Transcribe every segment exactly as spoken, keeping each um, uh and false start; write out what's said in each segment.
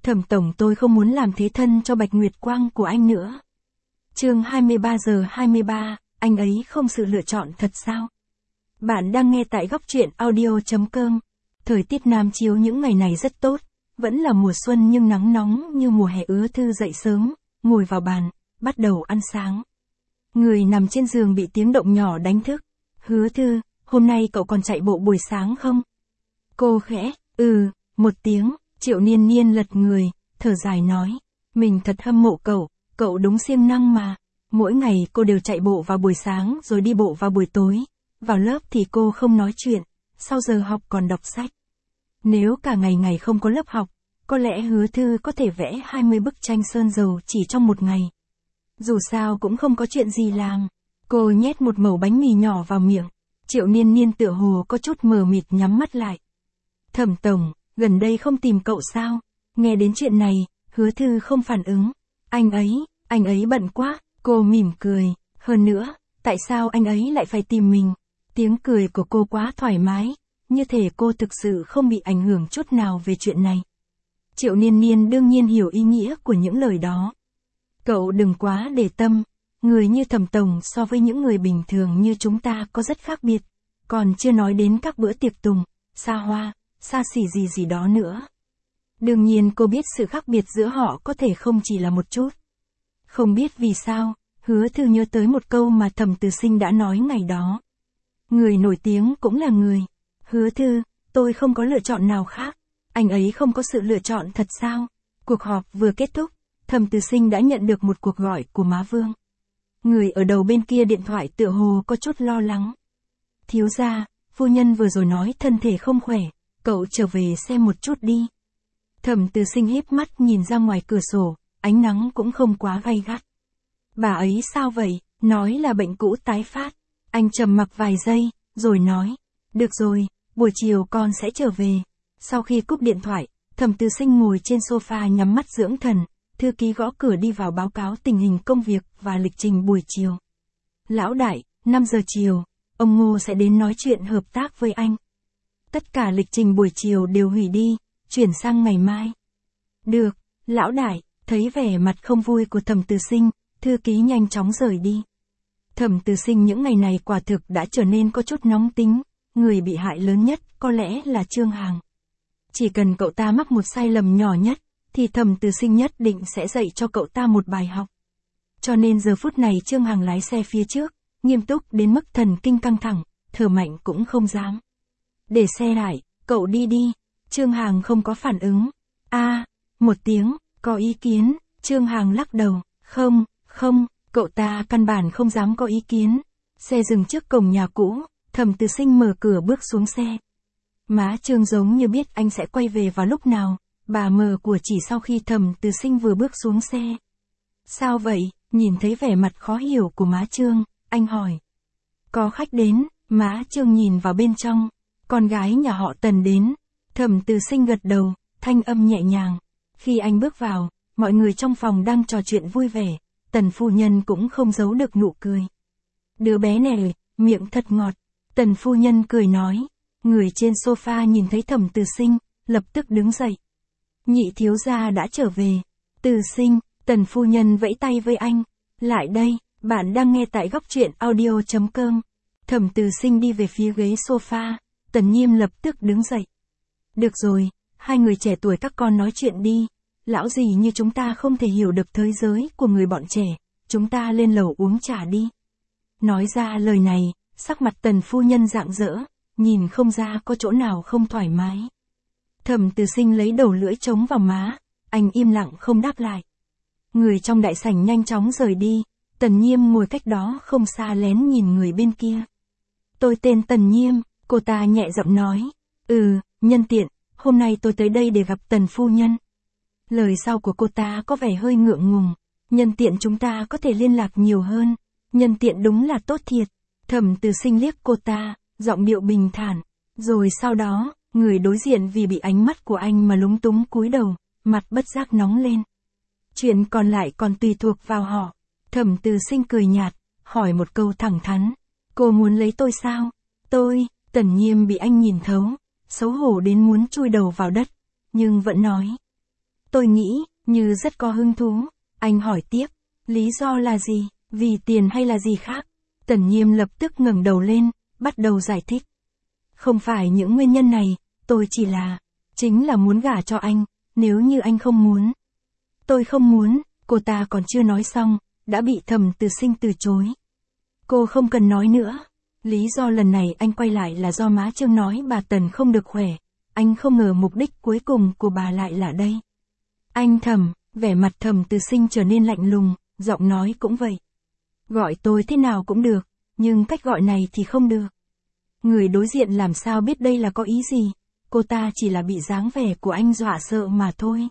Thẩm tổng, tôi không muốn làm thế thân cho Bạch Nguyệt Quang của anh nữa. Chương hai mươi ba giờ hai mươi ba, anh ấy không sự lựa chọn thật sao? Bạn đang nghe tại góc truyện audio chấm com. Thời tiết Nam Chiếu những ngày này rất tốt, vẫn là mùa xuân nhưng nắng nóng như mùa hè. Hứa Thư dậy sớm, ngồi vào bàn, bắt đầu ăn sáng. Người nằm trên giường bị tiếng động nhỏ đánh thức. Hứa Thư, hôm nay cậu còn chạy bộ buổi sáng không? Cô khẽ, ừ, một tiếng. Triệu Niên Niên lật người, thở dài nói, mình thật hâm mộ cậu, cậu đúng siêng năng mà. Mỗi ngày cô đều chạy bộ vào buổi sáng rồi đi bộ vào buổi tối. Vào lớp thì cô không nói chuyện, sau giờ học còn đọc sách. Nếu cả ngày ngày không có lớp học, có lẽ Hứa Thư có thể vẽ hai mươi bức tranh sơn dầu chỉ trong một ngày. Dù sao cũng không có chuyện gì làm. Cô nhét một mẩu bánh mì nhỏ vào miệng. Triệu Niên Niên tựa hồ có chút mờ mịt nhắm mắt lại. Thẩm tổng, gần đây không tìm cậu sao? Nghe đến chuyện này, Hứa Thư không phản ứng. Anh ấy, anh ấy bận quá. Cô mỉm cười. Hơn nữa, tại sao anh ấy lại phải tìm mình? Tiếng cười của cô quá thoải mái, như thể cô thực sự không bị ảnh hưởng chút nào về chuyện này. Triệu Niên Niên đương nhiên hiểu ý nghĩa của những lời đó. Cậu đừng quá để tâm, người như Thẩm tổng so với những người bình thường như chúng ta có rất khác biệt, còn chưa nói đến các bữa tiệc tùng, xa hoa, xa xỉ gì gì đó nữa. Đương nhiên cô biết sự khác biệt giữa họ có thể không chỉ là một chút. Không biết vì sao, Hứa Thư nhớ tới một câu mà Thẩm Từ Sinh đã nói ngày đó. Người nổi tiếng cũng là người. Hứa Thư, tôi không có lựa chọn nào khác. Anh ấy không có sự lựa chọn thật sao? Cuộc họp vừa kết thúc, Thẩm Từ Sinh đã nhận được một cuộc gọi của má Vương. Người ở đầu bên kia điện thoại tựa hồ có chút lo lắng. Thiếu gia, phu nhân vừa rồi nói thân thể không khỏe, cậu trở về xem một chút đi. Thẩm Từ Sinh híp mắt nhìn ra ngoài cửa sổ, ánh nắng cũng không quá gay gắt. Bà ấy sao vậy? Nói là bệnh cũ tái phát. Anh trầm mặc vài giây, rồi nói, được rồi, buổi chiều con sẽ trở về. Sau khi cúp điện thoại, Thẩm Từ Sinh ngồi trên sofa nhắm mắt dưỡng thần, thư ký gõ cửa đi vào báo cáo tình hình công việc và lịch trình buổi chiều. Lão đại, năm giờ chiều, ông Ngô sẽ đến nói chuyện hợp tác với anh. Tất cả lịch trình buổi chiều đều hủy đi, chuyển sang ngày mai. Được, lão đại, thấy vẻ mặt không vui của Thẩm Từ Sinh, thư ký nhanh chóng rời đi. Thẩm Từ Sinh những ngày này quả thực đã trở nên có chút nóng tính, người bị hại lớn nhất có lẽ là Trương Hằng. Chỉ cần cậu ta mắc một sai lầm nhỏ nhất, thì Thẩm Từ Sinh nhất định sẽ dạy cho cậu ta một bài học. Cho nên giờ phút này Trương Hằng lái xe phía trước, nghiêm túc đến mức thần kinh căng thẳng, thở mạnh cũng không dám. Để xe lại, cậu đi đi. Trương Hằng không có phản ứng. A, một tiếng, có ý kiến. Trương Hằng lắc đầu, không, không, cậu ta căn bản không dám có ý kiến. Xe dừng trước cổng nhà cũ, Thẩm Từ Sinh mở cửa bước xuống xe. Má Trương giống như biết anh sẽ quay về vào lúc nào, bà mờ của chỉ sau khi Thẩm Từ Sinh vừa bước xuống xe. Sao vậy? Nhìn thấy vẻ mặt khó hiểu của má Trương, anh hỏi. Có khách đến, má Trương nhìn vào bên trong, con gái nhà họ Tần đến. Thẩm Từ Sinh gật đầu, thanh âm nhẹ nhàng. Khi anh bước vào, mọi người trong phòng đang trò chuyện vui vẻ, Tần phu nhân cũng không giấu được nụ cười. Đứa bé này, miệng thật ngọt. Tần phu nhân cười nói. Người trên sofa nhìn thấy Thẩm Từ Sinh, lập tức đứng dậy. Nhị thiếu gia đã trở về. Từ Sinh, Tần phu nhân vẫy tay với anh. Lại đây, bạn đang nghe tại góc truyện audio chấm com. Thẩm Từ Sinh đi về phía ghế sofa, Tần Nhiêm lập tức đứng dậy. Được rồi, hai người trẻ tuổi các con nói chuyện đi. Lão gì như chúng ta không thể hiểu được thế giới của người bọn trẻ, chúng ta lên lầu uống trà đi. Nói ra lời này, sắc mặt Tần phu nhân rạng rỡ, nhìn không ra có chỗ nào không thoải mái. Thẩm Từ Sinh lấy đầu lưỡi chống vào má, anh im lặng không đáp lại. Người trong đại sảnh nhanh chóng rời đi, Tần Nhiêm ngồi cách đó không xa lén nhìn người bên kia. Tôi tên Tần Nhiêm, cô ta nhẹ giọng nói. Ừ, nhân tiện, hôm nay tôi tới đây để gặp Tần phu nhân. Lời sau của cô ta có vẻ hơi ngượng ngùng. Nhân tiện chúng ta có thể liên lạc nhiều hơn. Nhân tiện đúng là tốt thiệt. Thẩm Từ Sinh liếc cô ta, giọng điệu bình thản. Rồi sau đó, người đối diện vì bị ánh mắt của anh mà lúng túng cúi đầu, mặt bất giác nóng lên. Chuyện còn lại còn tùy thuộc vào họ. Thẩm Từ Sinh cười nhạt, hỏi một câu thẳng thắn. Cô muốn lấy tôi sao? Tôi, Tần Nhiêm bị anh nhìn thấu, xấu hổ đến muốn chui đầu vào đất, nhưng vẫn nói. Tôi nghĩ, như rất có hứng thú. Anh hỏi tiếp, lý do là gì, vì tiền hay là gì khác? Tần Nhiêm lập tức ngẩng đầu lên, bắt đầu giải thích. Không phải những nguyên nhân này, tôi chỉ là, chính là muốn gả cho anh, nếu như anh không muốn. Tôi không muốn, cô ta còn chưa nói xong, đã bị Thẩm Từ Sinh từ chối. Cô không cần nói nữa. Lý do lần này anh quay lại là do má Trương nói bà Tần không được khỏe. Anh không ngờ mục đích cuối cùng của bà lại là đây. Anh Thẩm, vẻ mặt Thẩm Từ Sinh trở nên lạnh lùng, giọng nói cũng vậy. Gọi tôi thế nào cũng được, nhưng cách gọi này thì không được. Người đối diện làm sao biết đây là có ý gì, cô ta chỉ là bị dáng vẻ của anh dọa sợ mà thôi.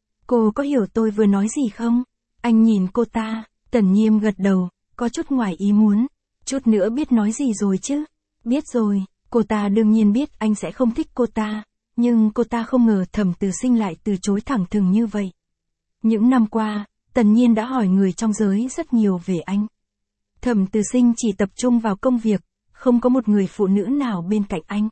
Cô có hiểu tôi vừa nói gì không? Anh nhìn cô ta, Tần Nhiêm gật đầu, có chút ngoài ý muốn. Chút nữa biết nói gì rồi chứ? Biết rồi, cô ta đương nhiên biết anh sẽ không thích cô ta, nhưng cô ta không ngờ Thẩm Từ Sinh lại từ chối thẳng thừng như vậy. Những năm qua, Tần Nhiên đã hỏi người trong giới rất nhiều về anh. Thẩm Từ Sinh chỉ tập trung vào công việc, không có một người phụ nữ nào bên cạnh anh.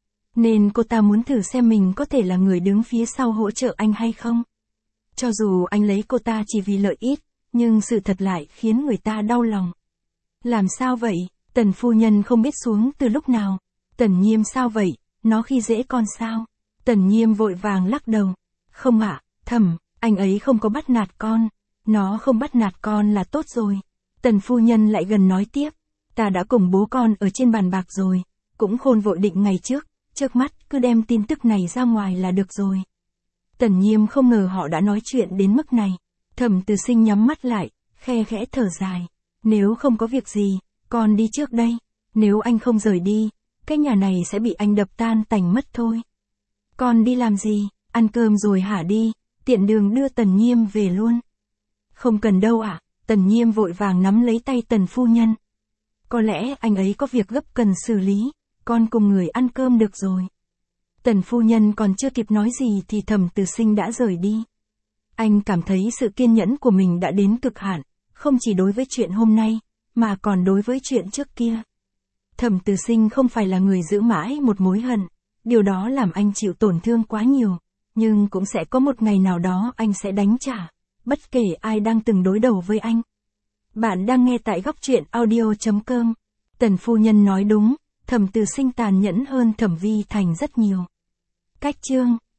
Nên cô ta muốn thử xem mình có thể là người đứng phía sau hỗ trợ anh hay không. Cho dù anh lấy cô ta chỉ vì lợi ích, nhưng sự thật lại khiến người ta đau lòng. Làm sao vậy? Tần phu nhân không biết xuống từ lúc nào. Tần Nhiêm sao vậy? Nó khi dễ con sao? Tần Nhiêm vội vàng lắc đầu. Không ạ, Thẩm, anh ấy không có bắt nạt con. Nó không bắt nạt con là tốt rồi. Tần phu nhân lại gần nói tiếp. Ta đã cùng bố con ở trên bàn bạc rồi. Cũng khôn vội định ngày trước. Trước mắt cứ đem tin tức này ra ngoài là được rồi. Tần Nhiêm không ngờ họ đã nói chuyện đến mức này. Thẩm Từ Sinh nhắm mắt lại, khe khẽ thở dài. Nếu không có việc gì, con đi trước đây. Nếu anh không rời đi, cái nhà này sẽ bị anh đập tan tành mất thôi. Con đi làm gì? Ăn cơm rồi hả đi, tiện đường đưa Tần Nhiêm về luôn. Không cần đâu ạ. Tần Nhiêm vội vàng nắm lấy tay Tần phu nhân. Có lẽ anh ấy có việc gấp cần xử lý, con cùng người ăn cơm được rồi. Tần phu nhân còn chưa kịp nói gì thì Thẩm Từ Sinh đã rời đi. Anh cảm thấy sự kiên nhẫn của mình đã đến cực hạn, không chỉ đối với chuyện hôm nay, mà còn đối với chuyện trước kia. Thẩm Từ Sinh không phải là người giữ mãi một mối hận, điều đó làm anh chịu tổn thương quá nhiều, nhưng cũng sẽ có một ngày nào đó anh sẽ đánh trả, bất kể ai đang từng đối đầu với anh. Bạn đang nghe tại góc truyện audio chấm com. Tần phu nhân nói đúng, Thẩm Từ Sinh tàn nhẫn hơn Thẩm Vi Thành rất nhiều. Cách chương